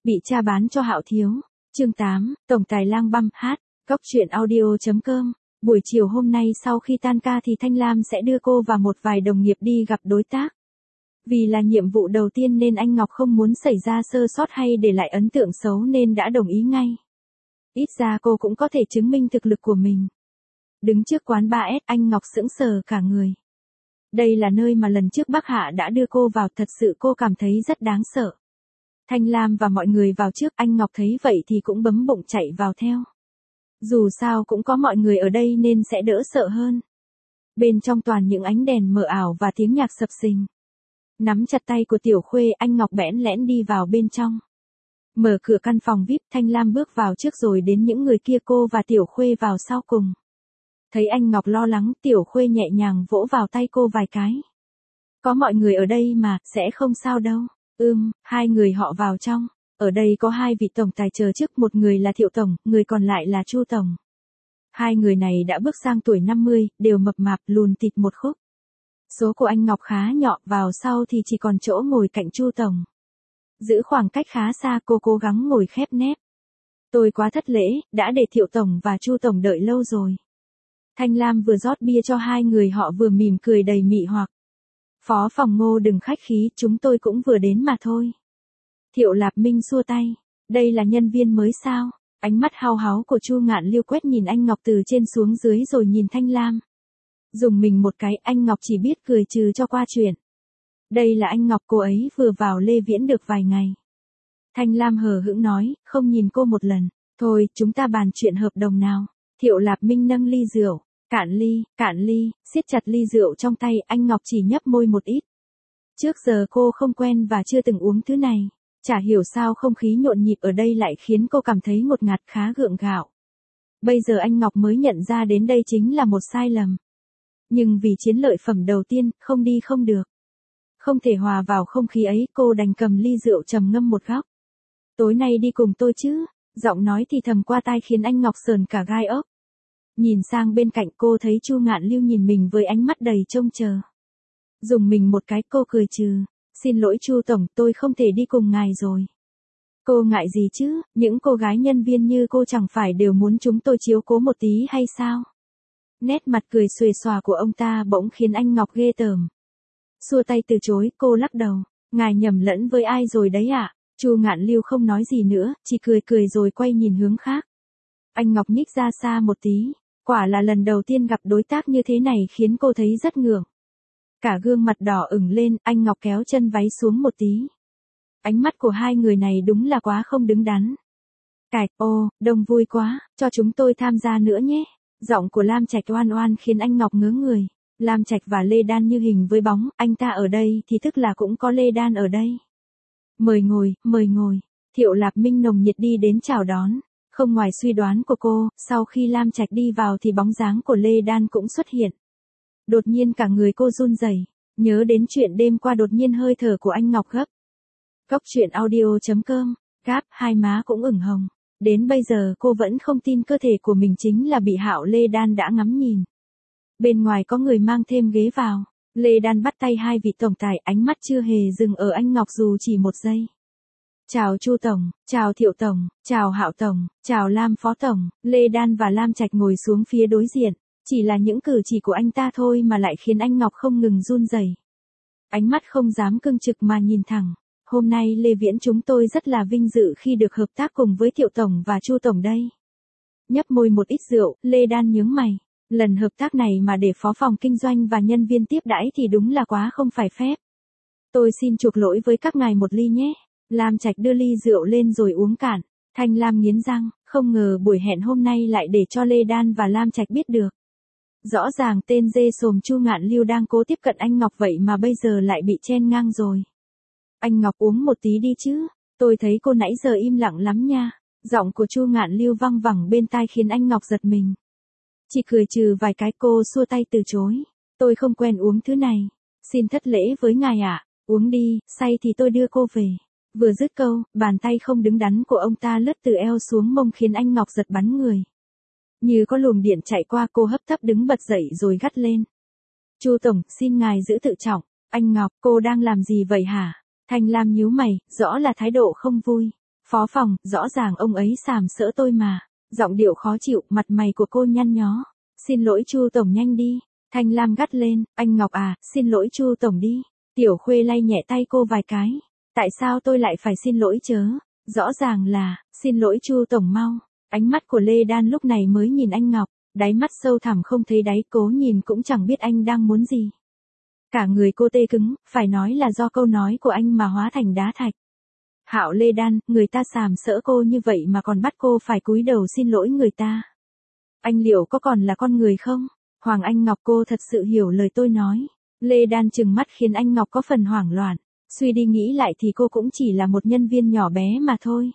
Bị cha bán cho Hạo Thiếu. Chương 8, Tổng tài lang băm hát. Cóc truyện audio.com. Buổi chiều hôm nay sau khi tan ca thì Thanh Lam sẽ đưa cô và một vài đồng nghiệp đi gặp đối tác. Vì là nhiệm vụ đầu tiên nên anh Ngọc không muốn xảy ra sơ sót hay để lại ấn tượng xấu nên đã đồng ý ngay. Ít ra cô cũng có thể chứng minh thực lực của mình. Đứng trước quán 3S, anh Ngọc sững sờ cả người. Đây là nơi mà lần trước Bắc Hạ đã đưa cô vào, thật sự cô cảm thấy rất đáng sợ. Thanh Lam và mọi người vào trước, anh Ngọc thấy vậy thì cũng bấm bụng chạy vào theo. Dù sao cũng có mọi người ở đây nên sẽ đỡ sợ hơn. Bên trong toàn những ánh đèn mờ ảo và tiếng nhạc sập sình. Nắm chặt tay của Tiểu Khuê, anh Ngọc bẽn lẽn đi vào bên trong. Mở cửa căn phòng VIP, Thanh Lam bước vào trước rồi đến những người kia, cô và Tiểu Khuê vào sau cùng. Thấy anh Ngọc lo lắng, Tiểu Khuê nhẹ nhàng vỗ vào tay cô vài cái. Có mọi người ở đây mà, sẽ không sao đâu. Hai người họ vào trong. Ở đây có hai vị tổng tài chờ trước, một người là Thiệu Tổng, người còn lại là Chu Tổng. Hai người này đã bước sang tuổi 50, đều mập mạp, lùn thịt một khúc. Số của anh Ngọc khá nhỏ, vào sau thì chỉ còn chỗ ngồi cạnh Chu Tổng. Giữ khoảng cách khá xa, cô cố gắng ngồi khép nép. Tôi quá thất lễ, đã để Thiệu Tổng và Chu Tổng đợi lâu rồi. Thanh Lam vừa rót bia cho hai người họ vừa mỉm cười đầy mị hoặc. Phó phòng Ngô đừng khách khí, chúng tôi cũng vừa đến mà thôi. Thiệu Lạp Minh xua tay. Đây là nhân viên mới sao? Ánh mắt hao háo của Chu Ngạn Liêu quét nhìn anh Ngọc từ trên xuống dưới rồi nhìn Thanh Lam. Dùng mình một cái, anh Ngọc chỉ biết cười trừ cho qua chuyện. Đây là anh Ngọc, cô ấy vừa vào Lê Viễn được vài ngày. Thanh Lam hờ hững nói, không nhìn cô một lần. Thôi, chúng ta bàn chuyện hợp đồng nào. Thiệu Lạp Minh nâng ly rượu. Cạn ly, siết chặt ly rượu trong tay, anh Ngọc chỉ nhấp môi một ít. Trước giờ cô không quen và chưa từng uống thứ này. Chả hiểu sao không khí nhộn nhịp ở đây lại khiến cô cảm thấy ngột ngạt, khá gượng gạo. Bây giờ anh Ngọc mới nhận ra đến đây chính là một sai lầm. Nhưng vì chiến lợi phẩm đầu tiên, không đi không được. Không thể hòa vào không khí ấy, cô đành cầm ly rượu trầm ngâm một góc. Tối nay đi cùng tôi chứ? Giọng nói thì thầm qua tai khiến anh Ngọc sờn cả gai ốc. Nhìn sang bên cạnh, cô thấy Chu Ngạn Liêu nhìn mình với ánh mắt đầy trông chờ. Dùng mình một cái, cô cười trừ. Xin lỗi Chu Tổng, tôi không thể đi cùng ngài rồi. Cô ngại gì chứ, những cô gái nhân viên như cô chẳng phải đều muốn chúng tôi chiếu cố một tí hay sao? Nét mặt cười xuề xòa của ông ta bỗng khiến anh Ngọc ghê tởm. Xua tay từ chối, cô lắc đầu. Ngài nhầm lẫn với ai rồi đấy ạ? Chu Ngạn Liêu không nói gì nữa, chỉ cười cười rồi quay nhìn hướng khác. Anh Ngọc nhích ra xa một tí. Quả là lần đầu tiên gặp đối tác như thế này khiến cô thấy rất ngượng. Cả gương mặt đỏ ửng lên, anh Ngọc kéo chân váy xuống một tí. Ánh mắt của hai người này đúng là quá không đứng đắn. Đông vui quá, cho chúng tôi tham gia nữa nhé. Giọng của Lam Trạch oan oan khiến anh Ngọc ngớ người. Lam Trạch và Lê Đan như hình với bóng, anh ta ở đây thì tức là cũng có Lê Đan ở đây. Mời ngồi. Thiệu Lạp Minh nồng nhiệt đi đến chào đón. Không ngoài suy đoán của cô, sau khi Lam Trạch đi vào thì bóng dáng của Lê Đan cũng xuất hiện. Đột nhiên cả người cô run rẩy, nhớ đến chuyện đêm qua, đột nhiên hơi thở của anh Ngọc gấp. Cóc truyện audio.com, gáp, hai má cũng ửng hồng. Đến bây giờ cô vẫn không tin cơ thể của mình chính là bị Hạo Lê Đan đã ngắm nhìn. Bên ngoài có người mang thêm ghế vào. Lê Đan bắt tay hai vị tổng tài, ánh mắt chưa hề dừng ở anh Ngọc dù chỉ một giây. Chào Chu Tổng, chào Thiệu Tổng, chào Hạo Tổng, chào Lam Phó Tổng. Lê Đan và Lam Trạch ngồi xuống phía đối diện. Chỉ là những cử chỉ của anh ta thôi mà lại khiến anh Ngọc không ngừng run rẩy. Ánh mắt không dám cưng trực mà nhìn thẳng. Hôm nay Lê Viễn chúng tôi rất là vinh dự khi được hợp tác cùng với Thiệu Tổng và Chu Tổng đây. Nhấp môi một ít rượu, Lê Đan nhướng mày. Lần hợp tác này mà để phó phòng kinh doanh và nhân viên tiếp đãi thì đúng là quá không phải phép. Tôi xin chuộc lỗi với các ngài một ly nhé. Lam Trạch đưa ly rượu lên rồi uống cạn. Thanh Lam nghiến răng, không ngờ buổi hẹn hôm nay lại để cho Lê Đan và Lam Trạch biết được. Rõ ràng tên dê sồm Chu Ngạn Liêu đang cố tiếp cận anh Ngọc vậy mà bây giờ lại bị chen ngang rồi. Anh Ngọc uống một tí đi chứ, tôi thấy cô nãy giờ im lặng lắm nha. Giọng của Chu Ngạn Liêu văng vẳng bên tai khiến anh Ngọc giật mình. Chỉ cười trừ vài cái, cô xua tay từ chối. Tôi không quen uống thứ này. Xin thất lễ với ngài ạ. Uống đi, say thì tôi đưa cô về. Vừa dứt câu, bàn tay không đứng đắn của ông ta lướt từ eo xuống mông khiến anh Ngọc giật bắn người. Như có luồng điện chạy qua, cô hấp tấp đứng bật dậy rồi gắt lên. Chu Tổng, xin ngài giữ tự trọng. Anh Ngọc, cô đang làm gì vậy hả? Thanh Lam nhíu mày, rõ là thái độ không vui. Phó phòng, rõ ràng ông ấy sàm sỡ tôi mà. Giọng điệu khó chịu, mặt mày của cô nhăn nhó. Xin lỗi Chu tổng nhanh đi. Thanh Lam gắt lên, anh Ngọc à, xin lỗi Chu tổng đi. Tiểu Khuê lay nhẹ tay cô vài cái. Tại sao tôi lại phải xin lỗi chớ? Rõ ràng là, xin lỗi Chu tổng mau. Ánh mắt của Lê Đan lúc này mới nhìn anh Ngọc, đáy mắt sâu thẳm không thấy đáy, cố nhìn cũng chẳng biết anh đang muốn gì. Cả người cô tê cứng, phải nói là do câu nói của anh mà hóa thành đá thạch. Hạo Lê Đan, người ta sàm sỡ cô như vậy mà còn bắt cô phải cúi đầu xin lỗi người ta. Anh liệu có còn là con người không? Hoàng Anh Ngọc, cô thật sự hiểu lời tôi nói. Lê Đan trừng mắt khiến anh Ngọc có phần hoảng loạn. Suy đi nghĩ lại thì cô cũng chỉ là một nhân viên nhỏ bé mà thôi.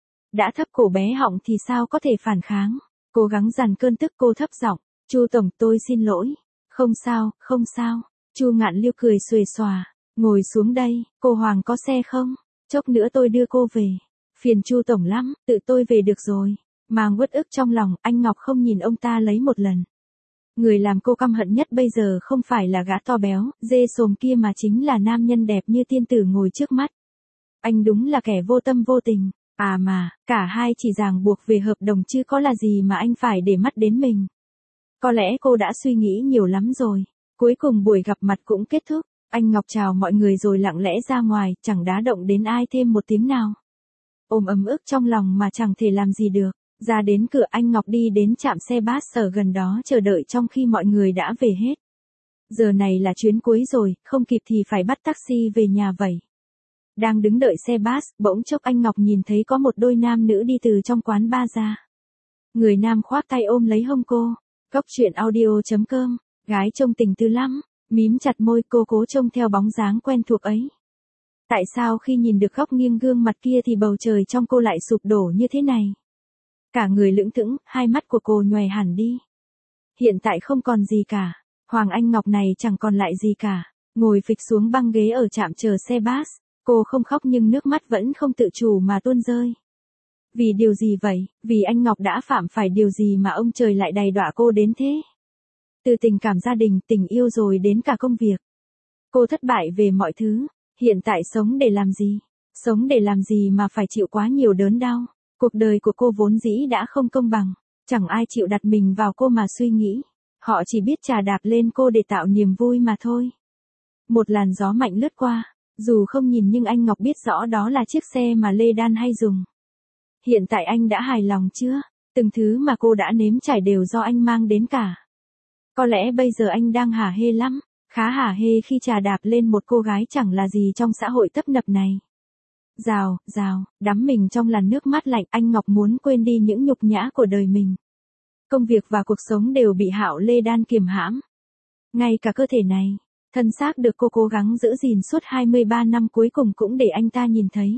Đã thấp cổ bé họng thì sao có thể phản kháng. Cố gắng dằn cơn tức, cô thấp giọng, Chu tổng, tôi xin lỗi. Không sao, không sao. Chu Ngạn Liêu cười xuề xòa, ngồi xuống đây, cô Hoàng có xe không? Chốc nữa tôi đưa cô về. Phiền Chu tổng lắm, tự tôi về được rồi. Mang uất ức trong lòng, anh Ngọc không nhìn ông ta lấy một lần. Người làm cô căm hận nhất bây giờ không phải là gã to béo, dê xồm kia mà chính là nam nhân đẹp như tiên tử ngồi trước mắt. Anh đúng là kẻ vô tâm vô tình. À mà, cả hai chỉ ràng buộc về hợp đồng chứ có là gì mà anh phải để mắt đến mình. Có lẽ cô đã suy nghĩ nhiều lắm rồi. Cuối cùng buổi gặp mặt cũng kết thúc. Anh Ngọc chào mọi người rồi lặng lẽ ra ngoài, chẳng đá động đến ai thêm một tiếng nào. Ôm ấm ức trong lòng mà chẳng thể làm gì được. Ra đến cửa, anh Ngọc đi đến trạm xe bus ở gần đó chờ đợi trong khi mọi người đã về hết. Giờ này là chuyến cuối rồi, không kịp thì phải bắt taxi về nhà vậy. Đang đứng đợi xe bus, bỗng chốc anh Ngọc nhìn thấy có một đôi nam nữ đi từ trong quán bar ra. Người nam khoác tay ôm lấy hông cô. Góc truyện audio.com, gái trông tình tứ lắm, mím chặt môi, cô cố trông theo bóng dáng quen thuộc ấy. Tại sao khi nhìn được góc nghiêng gương mặt kia thì bầu trời trong cô lại sụp đổ như thế này? Cả người lững thững, hai mắt của cô nhòe hẳn đi. Hiện tại không còn gì cả. Hoàng Anh Ngọc này chẳng còn lại gì cả. Ngồi phịch xuống băng ghế ở trạm chờ xe bus. Cô không khóc nhưng nước mắt vẫn không tự chủ mà tuôn rơi. Vì điều gì vậy? Vì anh Ngọc đã phạm phải điều gì mà ông trời lại đày đọa cô đến thế? Từ tình cảm gia đình, tình yêu rồi đến cả công việc. Cô thất bại về mọi thứ. Hiện tại sống để làm gì? Sống để làm gì mà phải chịu quá nhiều đớn đau? Cuộc đời của cô vốn dĩ đã không công bằng. Chẳng ai chịu đặt mình vào cô mà suy nghĩ. Họ chỉ biết chà đạp lên cô để tạo niềm vui mà thôi. Một làn gió mạnh lướt qua. Dù không nhìn nhưng anh Ngọc biết rõ đó là chiếc xe mà Lê Đan hay dùng. Hiện tại anh đã hài lòng chưa? Từng thứ mà cô đã nếm trải đều do anh mang đến cả. Có lẽ bây giờ anh đang hả hê lắm. Khá hả hê khi chà đạp lên một cô gái chẳng là gì trong xã hội tấp nập này. Rào, rào, đắm mình trong làn nước mát lạnh, anh Ngọc muốn quên đi những nhục nhã của đời mình. Công việc và cuộc sống đều bị Hạo Lê Đan kiềm hãm. Ngay cả cơ thể này, thân xác được cô cố gắng giữ gìn suốt 23 năm cuối cùng cũng để anh ta nhìn thấy.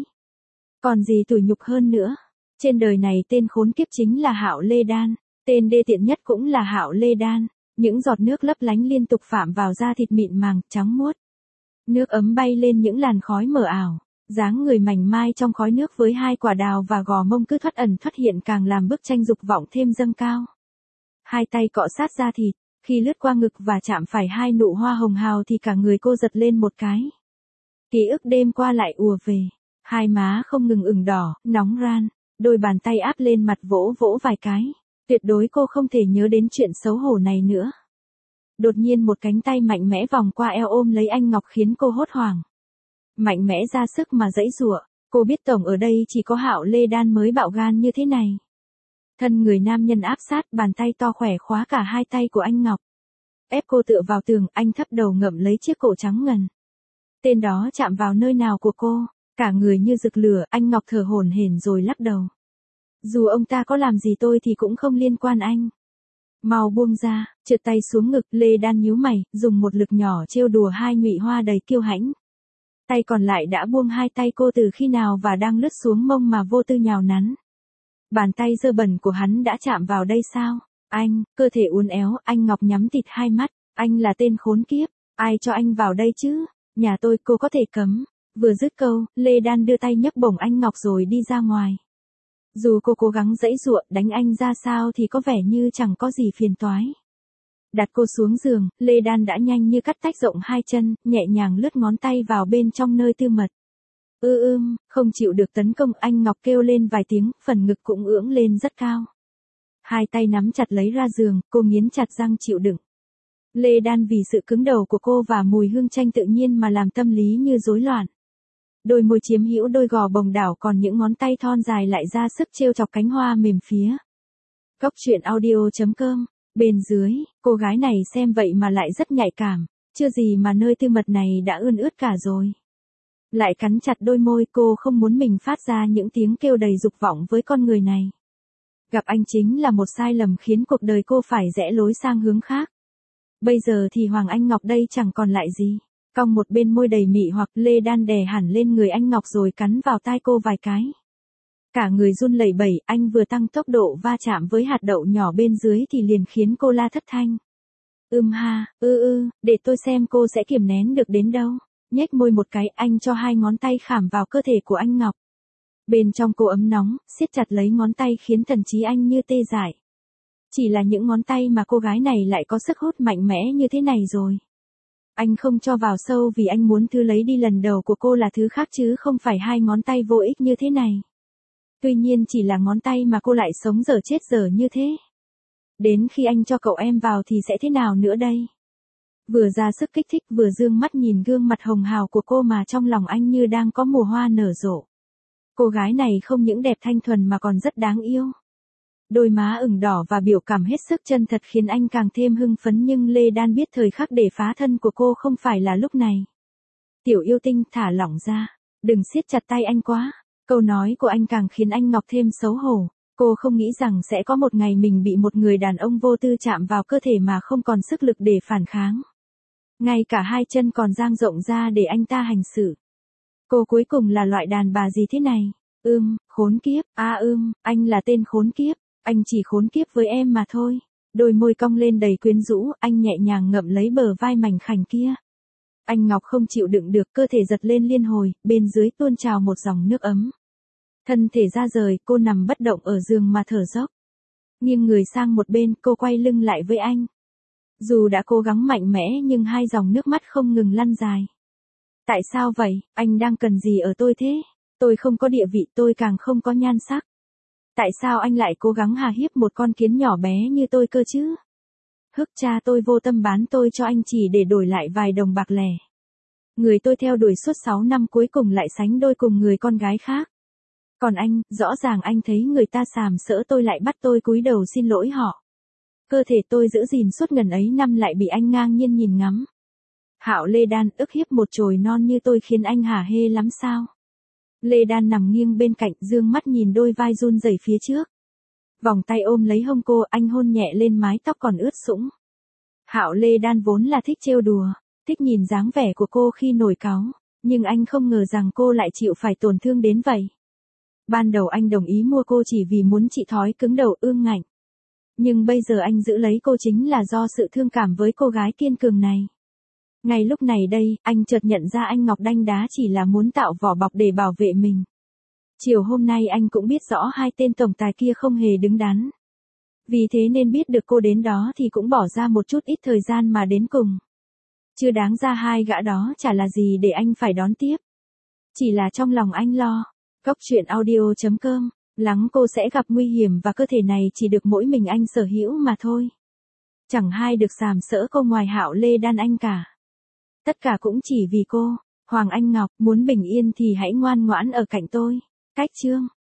Còn gì tủi nhục hơn nữa. Trên đời này tên khốn kiếp chính là Hạo Lê Đan, tên đê tiện nhất cũng là Hạo Lê Đan. Những giọt nước lấp lánh liên tục phạm vào da thịt mịn màng, trắng muốt. Nước ấm bay lên những làn khói mờ ảo. Dáng người mảnh mai trong khói nước với hai quả đào và gò mông cứ thoắt ẩn thoắt hiện càng làm bức tranh dục vọng thêm dâng cao. Hai tay cọ sát da thịt, khi lướt qua ngực và chạm phải hai nụ hoa hồng hào thì cả người cô giật lên một cái. Ký ức đêm qua lại ùa về, hai má không ngừng ửng đỏ, nóng ran, đôi bàn tay áp lên mặt vỗ vỗ vài cái. Tuyệt đối cô không thể nhớ đến chuyện xấu hổ này nữa. Đột nhiên một cánh tay mạnh mẽ vòng qua eo ôm lấy anh Ngọc khiến cô hốt hoảng. Mạnh mẽ ra sức mà giãy giụa, cô biết tổng ở đây chỉ có Hạo Lê Đan mới bạo gan như thế này. Thân người nam nhân áp sát, bàn tay to khỏe khóa cả hai tay của anh Ngọc. Ép cô tựa vào tường, anh thấp đầu ngậm lấy chiếc cổ trắng ngần. Tên đó chạm vào nơi nào của cô, cả người như rực lửa, anh Ngọc thở hổn hển rồi lắc đầu. Dù ông ta có làm gì tôi thì cũng không liên quan anh. Mau buông ra, trượt tay xuống ngực, Lê Đan nhíu mày, dùng một lực nhỏ trêu đùa hai nhụy hoa đầy kiêu hãnh. Tay còn lại đã buông hai tay cô từ khi nào và đang lướt xuống mông mà vô tư nhào nắn. Bàn tay dơ bẩn của hắn đã chạm vào đây sao? Anh, cơ thể uốn éo, anh Ngọc nhắm tịt hai mắt, anh là tên khốn kiếp, ai cho anh vào đây chứ? Nhà tôi cô có thể cấm. Vừa dứt câu, Lê Đan đưa tay nhấc bổng anh Ngọc rồi đi ra ngoài. Dù cô cố gắng giãy giụa, đánh anh ra sao thì có vẻ như chẳng có gì phiền toái. Đặt cô xuống giường, Lê Đan đã nhanh như cắt tách rộng hai chân, nhẹ nhàng lướt ngón tay vào bên trong nơi tư mật. không chịu được tấn công, anh Ngọc kêu lên vài tiếng, phần ngực cũng ưỡng lên rất cao. Hai tay nắm chặt lấy ra giường, cô nghiến chặt răng chịu đựng. Lê Đan vì sự cứng đầu của cô và mùi hương chanh tự nhiên mà làm tâm lý như rối loạn. Đôi môi chiếm hữu đôi gò bồng đảo, còn những ngón tay thon dài lại ra sức trêu chọc cánh hoa mềm phía. Cốc truyện audio.com. Bên dưới, cô gái này xem vậy mà lại rất nhạy cảm, chưa gì mà nơi tư mật này đã ươn ướt cả rồi. Lại cắn chặt đôi môi, cô không muốn mình phát ra những tiếng kêu đầy dục vọng với con người này. Gặp anh chính là một sai lầm khiến cuộc đời cô phải rẽ lối sang hướng khác. Bây giờ thì Hoàng Anh Ngọc đây chẳng còn lại gì. Cong một bên môi đầy mị hoặc, Lê Đan đè hẳn lên người anh Ngọc rồi cắn vào tai cô vài cái. Cả người run lẩy bẩy, anh vừa tăng tốc độ va chạm với hạt đậu nhỏ bên dưới thì liền khiến cô la thất thanh. Để tôi xem cô sẽ kiềm nén được đến đâu. Nhếch môi một cái, anh cho hai ngón tay khảm vào cơ thể của anh Ngọc. Bên trong cô ấm nóng, siết chặt lấy ngón tay khiến thần trí anh như tê dại. Chỉ là những ngón tay mà cô gái này lại có sức hút mạnh mẽ như thế này rồi. Anh không cho vào sâu vì anh muốn thứ lấy đi lần đầu của cô là thứ khác chứ không phải hai ngón tay vô ích như thế này. Tuy nhiên chỉ là ngón tay mà cô lại sống dở chết dở như thế. Đến khi anh cho cậu em vào thì sẽ thế nào nữa đây? Vừa ra sức kích thích vừa dương mắt nhìn gương mặt hồng hào của cô mà trong lòng anh như đang có mùa hoa nở rộ. Cô gái này không những đẹp thanh thuần mà còn rất đáng yêu. Đôi má ửng đỏ và biểu cảm hết sức chân thật khiến anh càng thêm hưng phấn, nhưng Lê Đan biết thời khắc để phá thân của cô không phải là lúc này. Tiểu yêu tinh, thả lỏng ra, đừng siết chặt tay anh quá. Câu nói của anh càng khiến anh Ngọc thêm xấu hổ. Cô không nghĩ rằng sẽ có một ngày mình bị một người đàn ông vô tư chạm vào cơ thể mà không còn sức lực để phản kháng. Ngay cả hai chân còn dang rộng ra để anh ta hành xử. Cô cuối cùng là loại đàn bà gì thế này? Khốn kiếp, anh là tên khốn kiếp, anh chỉ khốn kiếp với em mà thôi. Đôi môi cong lên đầy quyến rũ, anh nhẹ nhàng ngậm lấy bờ vai mảnh khảnh kia. Anh Ngọc không chịu đựng được, cơ thể giật lên liên hồi, bên dưới tuôn trào một dòng nước ấm. Thân thể ra rời, cô nằm bất động ở giường mà thở dốc. Nghiêng người sang một bên, cô quay lưng lại với anh. Dù đã cố gắng mạnh mẽ nhưng hai dòng nước mắt không ngừng lăn dài. Tại sao vậy, anh đang cần gì ở tôi thế? Tôi không có địa vị, tôi càng không có nhan sắc. Tại sao anh lại cố gắng hà hiếp một con kiến nhỏ bé như tôi cơ chứ? Cha tôi vô tâm bán tôi cho anh chỉ để đổi lại vài đồng bạc lẻ. Người tôi theo đuổi suốt 6 năm cuối cùng lại sánh đôi cùng người con gái khác. Còn anh, rõ ràng anh thấy người ta sàm sỡ tôi lại bắt tôi cúi đầu xin lỗi họ. Cơ thể tôi giữ gìn suốt ngần ấy năm lại bị anh ngang nhiên nhìn ngắm. Hạo Lê Đan, ức hiếp một chồi non như tôi khiến anh hả hê lắm sao? Lê Đan nằm nghiêng bên cạnh, dương mắt nhìn đôi vai run rẩy phía trước. Vòng tay ôm lấy hông cô, anh hôn nhẹ lên mái tóc còn ướt sũng. Hạo Lê Đan vốn là thích trêu đùa, thích nhìn dáng vẻ của cô khi nổi cáu, nhưng anh không ngờ rằng cô lại chịu phải tổn thương đến vậy. Ban đầu anh đồng ý mua cô chỉ vì muốn trị thói cứng đầu ương ngạnh. Nhưng bây giờ anh giữ lấy cô chính là do sự thương cảm với cô gái kiên cường này. Ngay lúc này đây, anh chợt nhận ra anh Ngọc đanh đá chỉ là muốn tạo vỏ bọc để bảo vệ mình. Chiều hôm nay anh cũng biết rõ hai tên tổng tài kia không hề đứng đắn. Vì thế nên biết được cô đến đó thì cũng bỏ ra một chút ít thời gian mà đến cùng. Chưa đáng ra hai gã đó chả là gì để anh phải đón tiếp. Chỉ là trong lòng anh lo. Cốc truyện audio.com, lắng cô sẽ gặp nguy hiểm và cơ thể này chỉ được mỗi mình anh sở hữu mà thôi. Chẳng ai được sàm sỡ cô ngoài Hạo Lê Đan anh cả. Tất cả cũng chỉ vì cô, Hoàng Anh Ngọc, muốn bình yên thì hãy ngoan ngoãn ở cạnh tôi. Cách chương